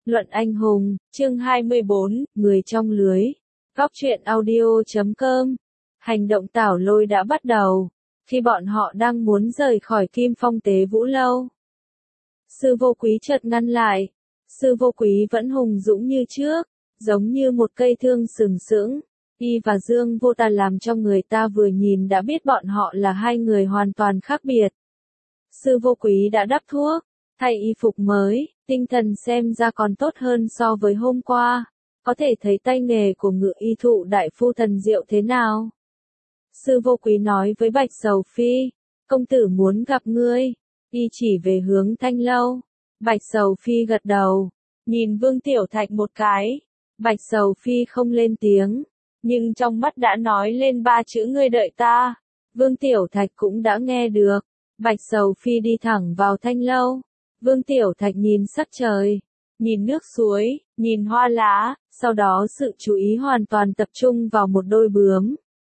Luận anh hùng, chương 24, người trong lưới. Góc truyện audio.com. Hành động tảo lôi đã bắt đầu. Khi bọn họ đang muốn rời khỏi Kim Phong Tế Vũ Lâu, Sư Vô Quý chợt ngăn lại. Sư Vô Quý vẫn hùng dũng như trước, giống như một cây thương sừng sững. Y và Dương Vô Tà làm cho người ta vừa nhìn đã biết bọn họ là hai người hoàn toàn khác biệt. Sư Vô Quý đã đắp thuốc, thay y phục mới, tinh thần xem ra còn tốt hơn so với hôm qua. Có thể thấy tay nghề của Ngự Y Thụ đại phu thần diệu thế nào. Sư Vô Quý nói với Bạch Sầu Phi, công tử muốn gặp ngươi. Y chỉ về hướng Thanh Lâu. Bạch Sầu Phi gật đầu, nhìn Vương Tiểu Thạch một cái. Bạch Sầu Phi không lên tiếng, nhưng trong mắt đã nói lên ba chữ ngươi đợi ta. Vương Tiểu Thạch cũng đã nghe được. Bạch Sầu Phi đi thẳng vào Thanh Lâu. Vương Tiểu Thạch nhìn sắc trời, nhìn nước suối, nhìn hoa lá, sau đó sự chú ý hoàn toàn tập trung vào một đôi bướm.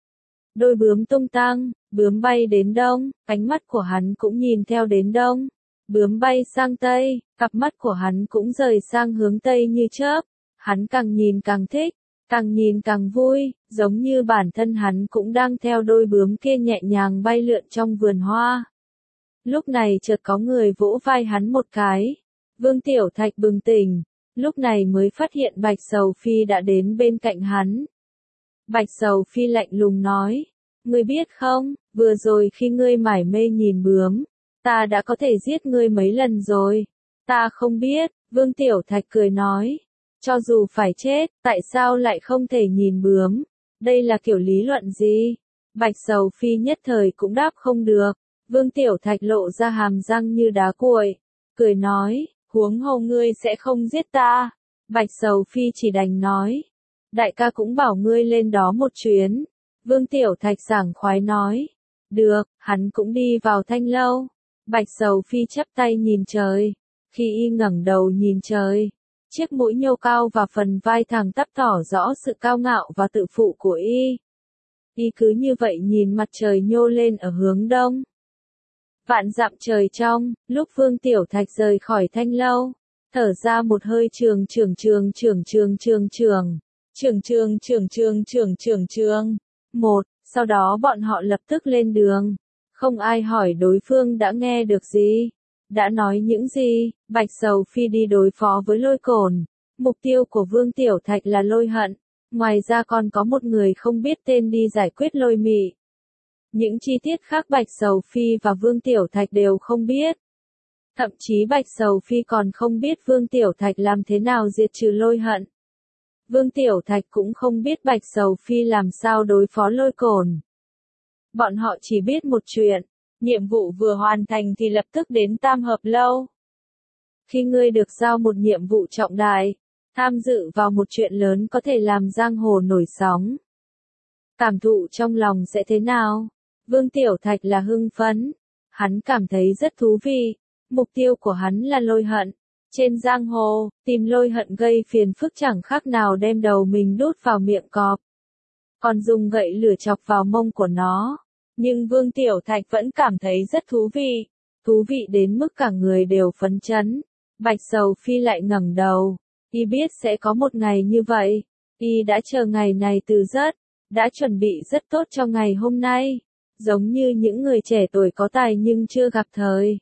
Đôi bướm tung tăng, bướm bay đến đông, ánh mắt của hắn cũng nhìn theo đến đông. Bướm bay sang tây, cặp mắt của hắn cũng rời sang hướng tây như chớp. Hắn càng nhìn càng thích, càng nhìn càng vui, giống như bản thân hắn cũng đang theo đôi bướm kia nhẹ nhàng bay lượn trong vườn hoa. Lúc này chợt có người vỗ vai hắn một cái. Vương Tiểu Thạch bừng tỉnh, lúc này mới phát hiện Bạch Sầu Phi đã đến bên cạnh hắn. Bạch Sầu Phi lạnh lùng nói, ngươi biết không, vừa rồi khi ngươi mải mê nhìn bướm, ta đã có thể giết ngươi mấy lần rồi. Ta không biết, Vương Tiểu Thạch cười nói, cho dù phải chết, tại sao lại không thể nhìn bướm? Đây là kiểu lý luận gì? Bạch Sầu Phi nhất thời cũng đáp không được. Vương Tiểu Thạch lộ ra hàm răng như đá cuội, cười nói, huống hồ ngươi sẽ không giết ta. Bạch Sầu Phi chỉ đành nói, đại ca cũng bảo ngươi lên đó một chuyến. Vương Tiểu Thạch sảng khoái nói, được, hắn cũng đi vào Thanh Lâu. Bạch Sầu Phi chắp tay nhìn trời, khi y ngẩng đầu nhìn trời, chiếc mũi nhô cao và phần vai thẳng tắp tỏ rõ sự cao ngạo và tự phụ của y. Y cứ như vậy nhìn mặt trời nhô lên ở hướng đông. Vạn dặm trời trong, lúc Vương Tiểu Thạch rời khỏi Thanh Lâu, thở ra một hơi trường. Một, sau đó bọn họ lập tức lên đường. Không ai hỏi đối phương đã nghe được gì, đã nói những gì. Bạch Sầu Phi đi đối phó với Lôi Cổn. Mục tiêu của Vương Tiểu Thạch là Lôi Hận. Ngoài ra còn có một người không biết tên đi giải quyết Lôi Mị. Những chi tiết khác Bạch Sầu Phi và Vương Tiểu Thạch đều không biết. Thậm chí Bạch Sầu Phi còn không biết Vương Tiểu Thạch làm thế nào diệt trừ Lôi Hận. Vương Tiểu Thạch cũng không biết Bạch Sầu Phi làm sao đối phó Lôi Cổn. Bọn họ chỉ biết một chuyện, nhiệm vụ vừa hoàn thành thì lập tức đến Tam Hợp Lâu. Khi ngươi được giao một nhiệm vụ trọng đại, tham dự vào một chuyện lớn có thể làm giang hồ nổi sóng, cảm thụ trong lòng sẽ thế nào? Vương Tiểu Thạch là hưng phấn, hắn cảm thấy rất thú vị. Mục tiêu của hắn là Lôi Hận. Trên giang hồ, tìm Lôi Hận gây phiền phức chẳng khác nào đem đầu mình đút vào miệng cọp, còn dùng gậy lửa chọc vào mông của nó. Nhưng Vương Tiểu Thạch vẫn cảm thấy rất thú vị đến mức cả người đều phấn chấn. Bạch Sầu Phi lại ngẩng đầu, y biết sẽ có một ngày như vậy, y đã chờ ngày này từ đã chuẩn bị rất tốt cho ngày hôm nay, giống như những người trẻ tuổi có tài nhưng chưa gặp thời.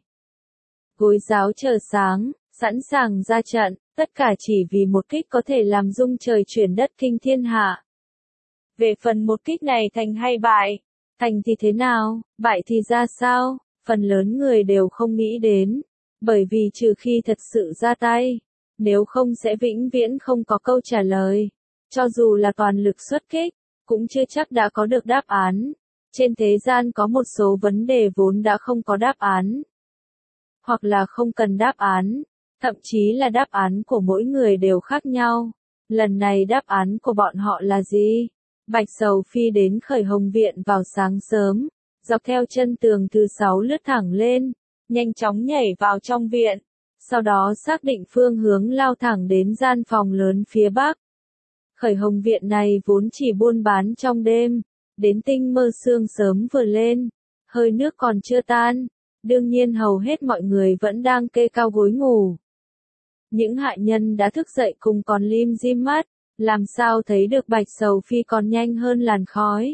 Gối giáo chờ sáng, sẵn sàng ra trận, tất cả chỉ vì một kích có thể làm rung trời chuyển đất kinh thiên hạ. Về phần một kích này thành hay bại, thành thì thế nào, bại thì ra sao, phần lớn người đều không nghĩ đến, bởi vì trừ khi thật sự ra tay, nếu không sẽ vĩnh viễn không có câu trả lời. Cho dù là toàn lực xuất kích, cũng chưa chắc đã có được đáp án. Trên thế gian có một số vấn đề vốn đã không có đáp án, hoặc là không cần đáp án, thậm chí là đáp án của mỗi người đều khác nhau. Lần này đáp án của bọn họ là gì? Bạch Sầu Phi đến Khởi Hồng Viện vào sáng sớm, dọc theo chân tường thứ 6 lướt thẳng lên, nhanh chóng nhảy vào trong viện, sau đó xác định phương hướng lao thẳng đến gian phòng lớn phía bắc. Khởi Hồng Viện này vốn chỉ buôn bán trong đêm, đến tinh mơ sương sớm vừa lên, hơi nước còn chưa tan, đương nhiên hầu hết mọi người vẫn đang kê cao gối ngủ. Những hạ nhân đã thức dậy cùng còn lim dim mắt, làm sao thấy được Bạch Sầu Phi còn nhanh hơn làn khói.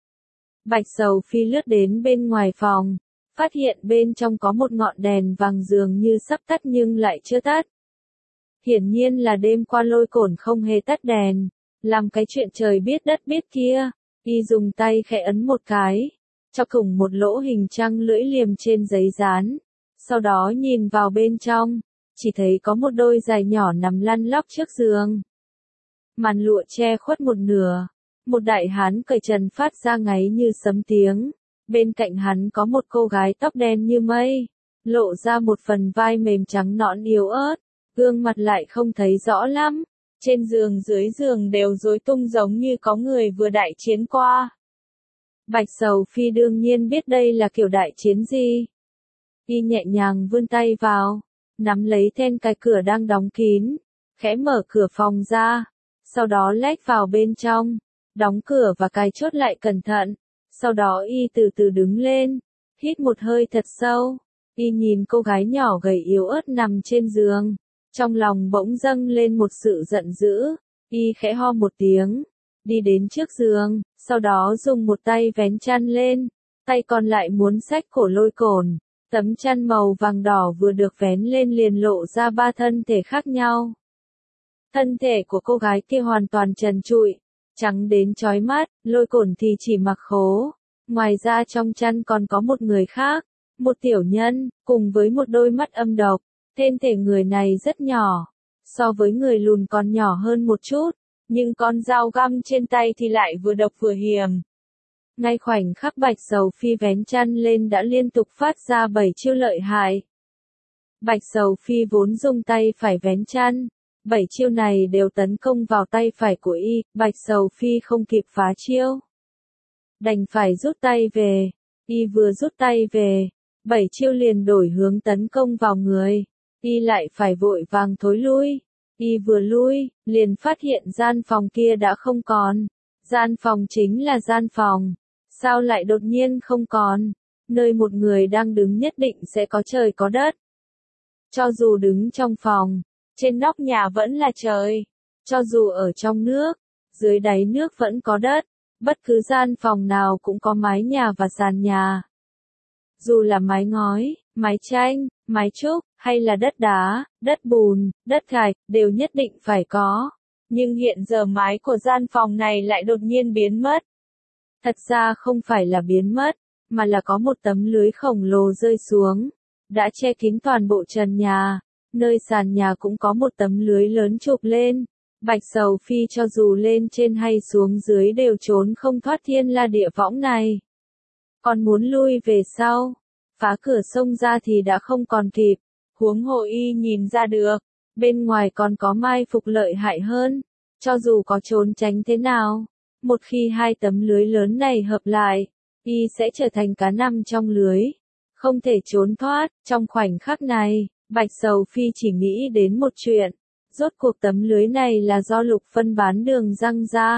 Bạch Sầu Phi lướt đến bên ngoài phòng, phát hiện bên trong có một ngọn đèn vàng dường như sắp tắt nhưng lại chưa tắt. Hiển nhiên là đêm qua Lôi Cổn không hề tắt đèn, làm cái chuyện trời biết đất biết kia. Y dùng tay khẽ ấn một cái, cho cùng một lỗ hình trăng lưỡi liềm trên giấy dán. Sau đó nhìn vào bên trong, chỉ thấy có một đôi giày nhỏ nằm lăn lóc trước giường. Màn lụa che khuất một nửa, một đại hán cởi trần phát ra ngáy như sấm tiếng. Bên cạnh hắn có một cô gái tóc đen như mây, lộ ra một phần vai mềm trắng nõn yếu ớt, gương mặt lại không thấy rõ lắm. Trên giường dưới giường đều rối tung giống như có người vừa đại chiến qua. Bạch Sầu Phi đương nhiên biết đây là kiểu đại chiến gì. Y nhẹ nhàng vươn tay vào, nắm lấy then cài cửa đang đóng kín, khẽ mở cửa phòng ra, sau đó lách vào bên trong, đóng cửa và cài chốt lại cẩn thận. Sau đó Y từ từ đứng lên, hít một hơi thật sâu. Y nhìn cô gái nhỏ gầy yếu ớt nằm trên giường. Trong lòng bỗng dâng lên một sự giận dữ, Y khẽ ho một tiếng, đi đến trước giường, sau đó dùng một tay vén chăn lên, tay còn lại muốn xách cổ Lôi Cổn. Tấm chăn màu vàng đỏ vừa được vén lên liền lộ ra ba thân thể khác nhau. Thân thể của cô gái kia hoàn toàn trần trụi, trắng đến chói mắt, Lôi Cổn thì chỉ mặc khố. Ngoài ra trong chăn còn có một người khác, một tiểu nhân, cùng với một đôi mắt âm độc. Thân thể người này rất nhỏ, so với người lùn còn nhỏ hơn một chút, nhưng con dao găm trên tay thì lại vừa độc vừa hiểm. Ngay khoảnh khắc Bạch Sầu Phi vén chăn lên đã liên tục phát ra 7 chiêu lợi hại. Bạch Sầu Phi vốn dùng tay phải vén chăn, 7 chiêu này đều tấn công vào tay phải của Y, Bạch Sầu Phi không kịp phá chiêu. Đành phải rút tay về, Y vừa rút tay về, 7 chiêu liền đổi hướng tấn công vào người. Y lại phải vội vàng thối lui. Y vừa lui, liền phát hiện gian phòng kia đã không còn. Gian phòng chính là gian phòng. Sao lại đột nhiên không còn? Nơi một người đang đứng nhất định sẽ có trời có đất. Cho dù đứng trong phòng, trên nóc nhà vẫn là trời. Cho dù ở trong nước, dưới đáy nước vẫn có đất. Bất cứ gian phòng nào cũng có mái nhà và sàn nhà. Dù là mái ngói, mái tranh, mái trúc, hay là đất đá, đất bùn, đất gạch, đều nhất định phải có. Nhưng hiện giờ mái của gian phòng này lại đột nhiên biến mất. Thật ra không phải là biến mất, mà là có một tấm lưới khổng lồ rơi xuống, đã che kín toàn bộ trần nhà. Nơi sàn nhà cũng có một tấm lưới lớn chụp lên. Bạch Sầu Phi cho dù lên trên hay xuống dưới đều trốn không thoát thiên la địa võng này. Còn muốn lui về sau, phá cửa sông ra thì đã không còn kịp. Huống hồ Y nhìn ra được, bên ngoài còn có mai phục lợi hại hơn. Cho dù có trốn tránh thế nào, một khi hai tấm lưới lớn này hợp lại, Y sẽ trở thành cá nằm trong lưới, không thể trốn thoát. Trong khoảnh khắc này, Bạch Sầu Phi chỉ nghĩ đến một chuyện, rốt cuộc tấm lưới này là do Lục Phân bán đường răng ra,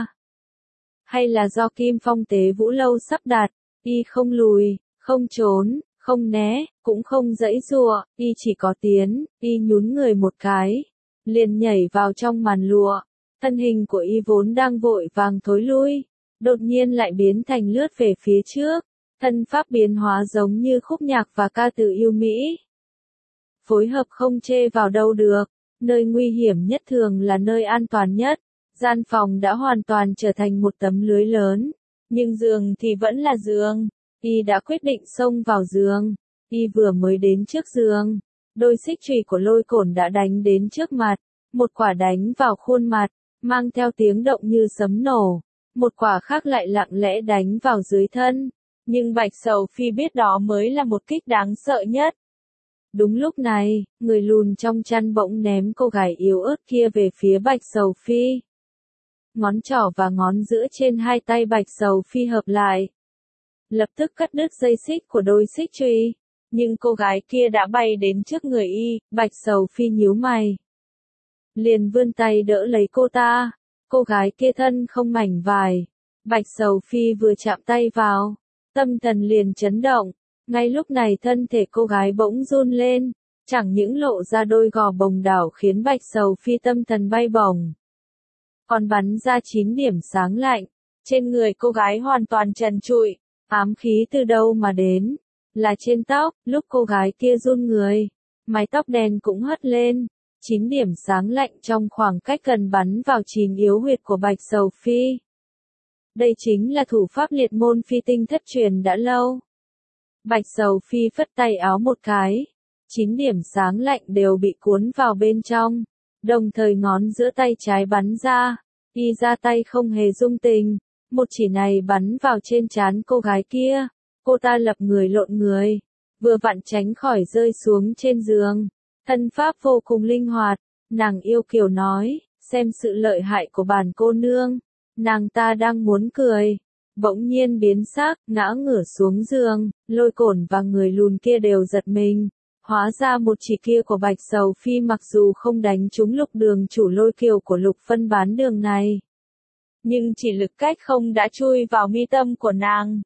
hay là do Kim Phong Tế Vũ Lâu sắp đặt. Y không lùi, không trốn, không né, cũng không giãy giụa, Y chỉ có tiến. Y nhún người một cái, liền nhảy vào trong màn lụa. Thân hình của Y vốn đang vội vàng thối lui, đột nhiên lại biến thành lướt về phía trước. Thân pháp biến hóa giống như khúc nhạc và ca từ yêu mỹ. Phối hợp không chê vào đâu được. Nơi nguy hiểm nhất thường là nơi an toàn nhất. Gian phòng đã hoàn toàn trở thành một tấm lưới lớn, nhưng giường thì vẫn là giường. Y đã quyết định xông vào giường. Y vừa mới đến trước giường, đôi xích chùy của Lôi Cổn đã đánh đến trước mặt. Một quả đánh vào khuôn mặt, mang theo tiếng động như sấm nổ. Một quả khác lại lặng lẽ đánh vào dưới thân. Nhưng Bạch Sầu Phi biết đó mới là một kích đáng sợ nhất. Đúng lúc này, người lùn trong chăn bỗng ném cô gái yếu ớt kia về phía Bạch Sầu Phi. Ngón trỏ và ngón giữa trên hai tay Bạch Sầu Phi hợp lại, lập tức cắt đứt dây xích của đôi xích chùy. Nhưng cô gái kia đã bay đến trước người Y. Bạch Sầu Phi nhíu mày, liền vươn tay đỡ lấy cô ta. Cô gái kia thân không mảnh vải. Bạch Sầu Phi vừa chạm tay vào, tâm thần liền chấn động. Ngay lúc này thân thể cô gái bỗng run lên, Chẳng những lộ ra đôi gò bồng đảo khiến Bạch Sầu Phi tâm thần bay bổng, còn bắn ra 9 điểm sáng lạnh. Trên người cô gái hoàn toàn trần trụi, ám khí từ đâu mà đến? Là trên tóc, lúc cô gái kia run người, mái tóc đen cũng hất lên. 9 điểm sáng lạnh trong khoảng cách gần bắn vào 9 yếu huyệt của Bạch Sầu Phi. Đây chính là thủ pháp liệt môn phi tinh thất truyền đã lâu. Bạch Sầu Phi phất tay áo một cái, 9 điểm sáng lạnh đều bị cuốn vào bên trong, đồng thời ngón giữa tay trái bắn ra, y ra tay không hề dung tình, một chỉ này bắn vào trên trán cô gái kia, cô ta lập người lộn người, vừa vặn tránh khỏi rơi xuống trên giường, thân pháp vô cùng linh hoạt, nàng yêu kiều nói, xem sự lợi hại của bản cô nương, nàng ta đang muốn cười. Bỗng nhiên biến sắc, ngã ngửa xuống giường, Lôi Cổn và người lùn kia đều giật mình. Hóa ra một chỉ kia của Bạch Sầu Phi mặc dù không đánh trúng Lục Đường chủ Lôi Kiều của Lục phân bán đường này, nhưng chỉ lực cách không đã chui vào mi tâm của nàng.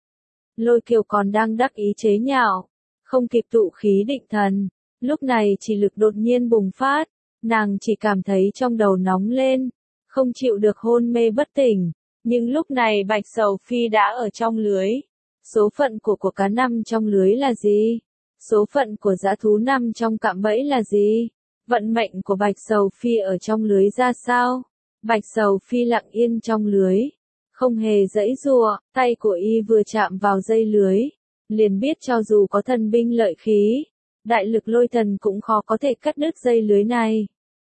Lôi Kiều còn đang đắc ý chế nhạo, không kịp tụ khí định thần, lúc này chỉ lực đột nhiên bùng phát, nàng chỉ cảm thấy trong đầu nóng lên, không chịu được hôn mê bất tỉnh. Nhưng lúc này Bạch Sầu Phi đã ở trong lưới. Số phận của cá nằm trong lưới là gì? Số phận của dã thú nằm trong cạm bẫy là gì? Vận mệnh của Bạch Sầu Phi ở trong lưới ra sao? Bạch Sầu Phi lặng yên trong lưới, không hề giãy giụa, tay của y vừa chạm vào dây lưới, liền biết cho dù có thần binh lợi khí, đại lực lôi thần cũng khó có thể cắt đứt dây lưới này.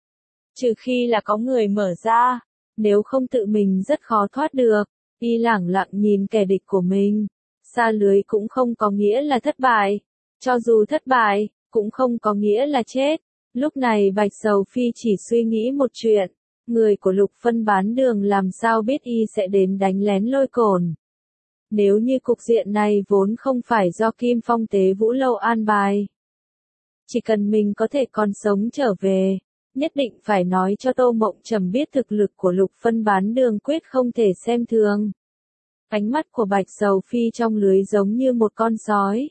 Trừ khi là có người mở ra. Nếu không tự mình rất khó thoát được, y lẳng lặng nhìn kẻ địch của mình. Xa lưới cũng không có nghĩa là thất bại. Cho dù thất bại, cũng không có nghĩa là chết. Lúc này Bạch Sầu Phi chỉ suy nghĩ một chuyện. Người của Lục phân bán đường làm sao biết y sẽ đến đánh lén Lôi Cổn. Nếu như cục diện này vốn không phải do Kim Phong Tế Vũ Lâu an bài. Chỉ cần mình có thể còn sống trở về. Nhất định phải nói cho Tô Mộng Trầm biết thực lực của Lục phân bán đường quyết không thể xem thường. Ánh mắt của Bạch Sầu Phi trong lưới giống như một con sói.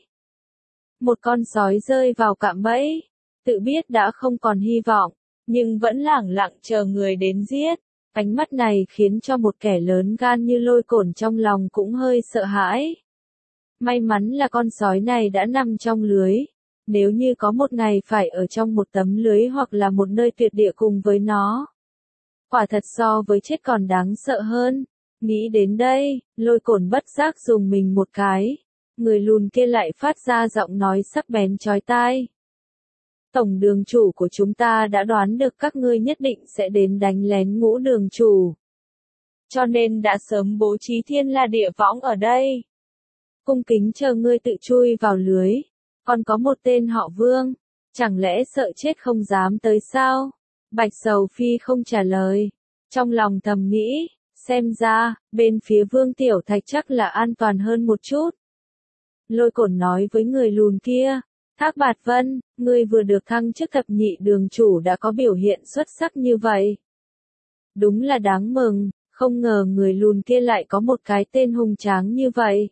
Một con sói rơi vào cạm bẫy, tự biết đã không còn hy vọng, nhưng vẫn lẳng lặng chờ người đến giết. Ánh mắt này khiến cho một kẻ lớn gan như Lôi Cổn trong lòng cũng hơi sợ hãi. May mắn là con sói này đã nằm trong lưới. Nếu như có một ngày phải ở trong một tấm lưới hoặc là một nơi tuyệt địa cùng với nó, quả thật so với chết còn đáng sợ hơn. Nghĩ đến đây, Lôi Cổn bất giác dùng mình một cái. Người lùn kia lại phát ra giọng nói sắc bén chói tai. Tổng đường chủ của chúng ta đã đoán được các ngươi nhất định sẽ đến đánh lén Ngũ đường chủ. Cho nên đã sớm bố trí thiên la địa võng ở đây. Cung kính chờ ngươi tự chui vào lưới. Còn có một tên họ Vương, chẳng lẽ sợ chết không dám tới sao? Bạch Sầu Phi không trả lời, trong lòng thầm nghĩ, xem ra, bên phía Vương Tiểu Thạch chắc là an toàn hơn một chút. Lôi Cổn nói với người lùn kia, Thác Bạt Vân, ngươi vừa được thăng chức thập nhị đường chủ đã có biểu hiện xuất sắc như vậy. Đúng là đáng mừng, không ngờ người lùn kia lại có một cái tên hùng tráng như vậy.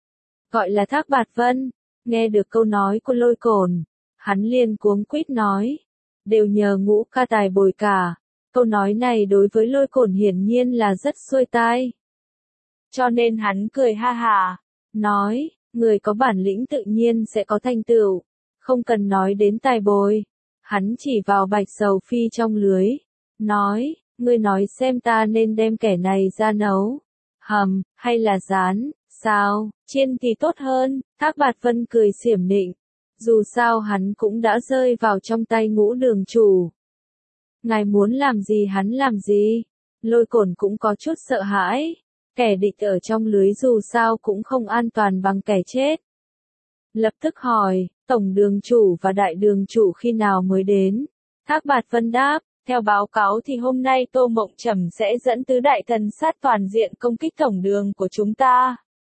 Gọi là Thác Bạt Vân. Nghe được câu nói của Lôi Cổn, hắn liền cuống quýt nói, đều nhờ Ngũ ca tài bồi cả. Câu nói này đối với Lôi Cổn hiển nhiên là rất xuôi tai. Cho nên hắn cười ha hả, nói, người có bản lĩnh tự nhiên sẽ có thành tựu, không cần nói đến tài bồi. Hắn chỉ vào Bạch Sầu Phi trong lưới, nói, ngươi nói xem ta nên đem kẻ này ra nấu, hầm, hay là rán. Sao, chiên thì tốt hơn, Thác Bạt Vân cười xiểm nịnh. Dù sao hắn cũng đã rơi vào trong tay Ngũ đường chủ. Ngài muốn làm gì hắn làm gì? Lôi Cổn cũng có chút sợ hãi. Kẻ địch ở trong lưới dù sao cũng không an toàn bằng kẻ chết. Lập tức hỏi, Tổng đường chủ và Đại đường chủ khi nào mới đến? Thác Bạt Vân đáp. Theo báo cáo thì hôm nay Tô Mộng Trầm sẽ dẫn tứ đại thần sát toàn diện công kích tổng đường của chúng ta.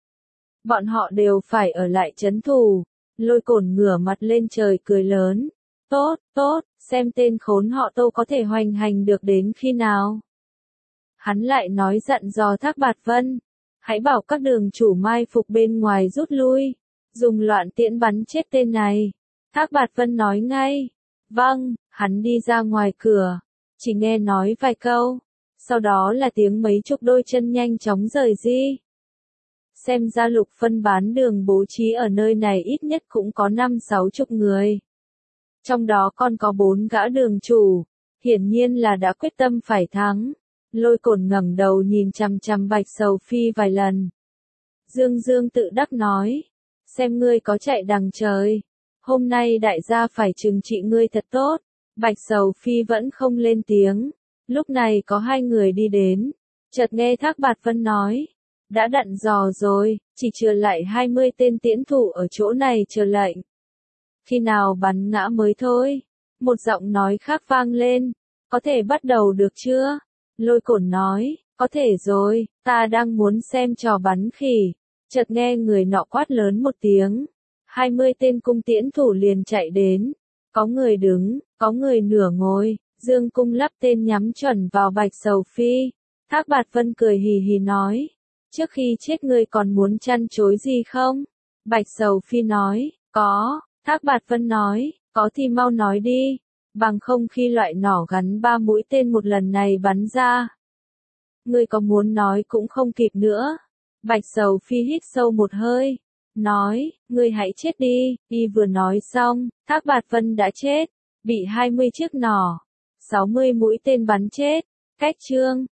Bọn họ đều phải ở lại trấn thủ. Lôi Cổn ngửa mặt lên trời cười lớn. Tốt, tốt, xem tên khốn họ Tô có thể hoành hành được đến khi nào. Hắn lại nói dặn dò Thác Bạt Vân. Hãy bảo các đường chủ mai phục bên ngoài rút lui. Dùng loạn tiễn bắn chết tên này. Thác Bạt Vân nói ngay. Vâng, hắn đi ra ngoài cửa. Chỉ nghe nói vài câu. Sau đó là tiếng mấy chục đôi chân nhanh chóng rời đi. Xem ra Lục phân bán đường bố trí ở nơi này ít nhất cũng có 5-60 người. Trong đó còn có 4 gã đường chủ. Hiển nhiên là đã quyết tâm phải thắng. Lôi Cổn ngẩng đầu nhìn chằm chằm Bạch Sầu Phi vài lần. Dương Dương tự đắc nói. Xem ngươi có chạy đằng trời. Hôm nay đại gia phải trừng trị ngươi thật tốt. Bạch Sầu Phi vẫn không lên tiếng. Lúc này có 2 người đi đến. Chợt nghe Thác Bạt Vân nói. Đã dặn dò rồi, chỉ trừ lại 20 tên tiễn thủ ở chỗ này chờ lệnh. Khi nào bắn ngã mới thôi. Một giọng nói khác vang lên. Có thể bắt đầu được chưa? Lôi Cổn nói, có thể rồi, ta đang muốn xem trò bắn khỉ. Chợt nghe người nọ quát lớn một tiếng. 20 tên cung tiễn thủ liền chạy đến. Có người đứng, có người nửa ngồi, dương cung lắp tên nhắm chuẩn vào Bạch Sầu Phi. Thác Bạt Vân cười hì hì nói. Trước khi chết ngươi còn muốn chăn chối gì không? Bạch Sầu Phi nói, có. Thác Bạt Vân nói, có thì mau nói đi. Bằng không khi loại nỏ gắn 3 mũi tên một lần này bắn ra. Ngươi có muốn nói cũng không kịp nữa. Bạch Sầu Phi hít sâu một hơi. Nói, ngươi hãy chết đi. Y vừa nói xong, Thác Bạt Vân đã chết. Bị 20 chiếc nỏ. 60 mũi tên bắn chết. Cách chương.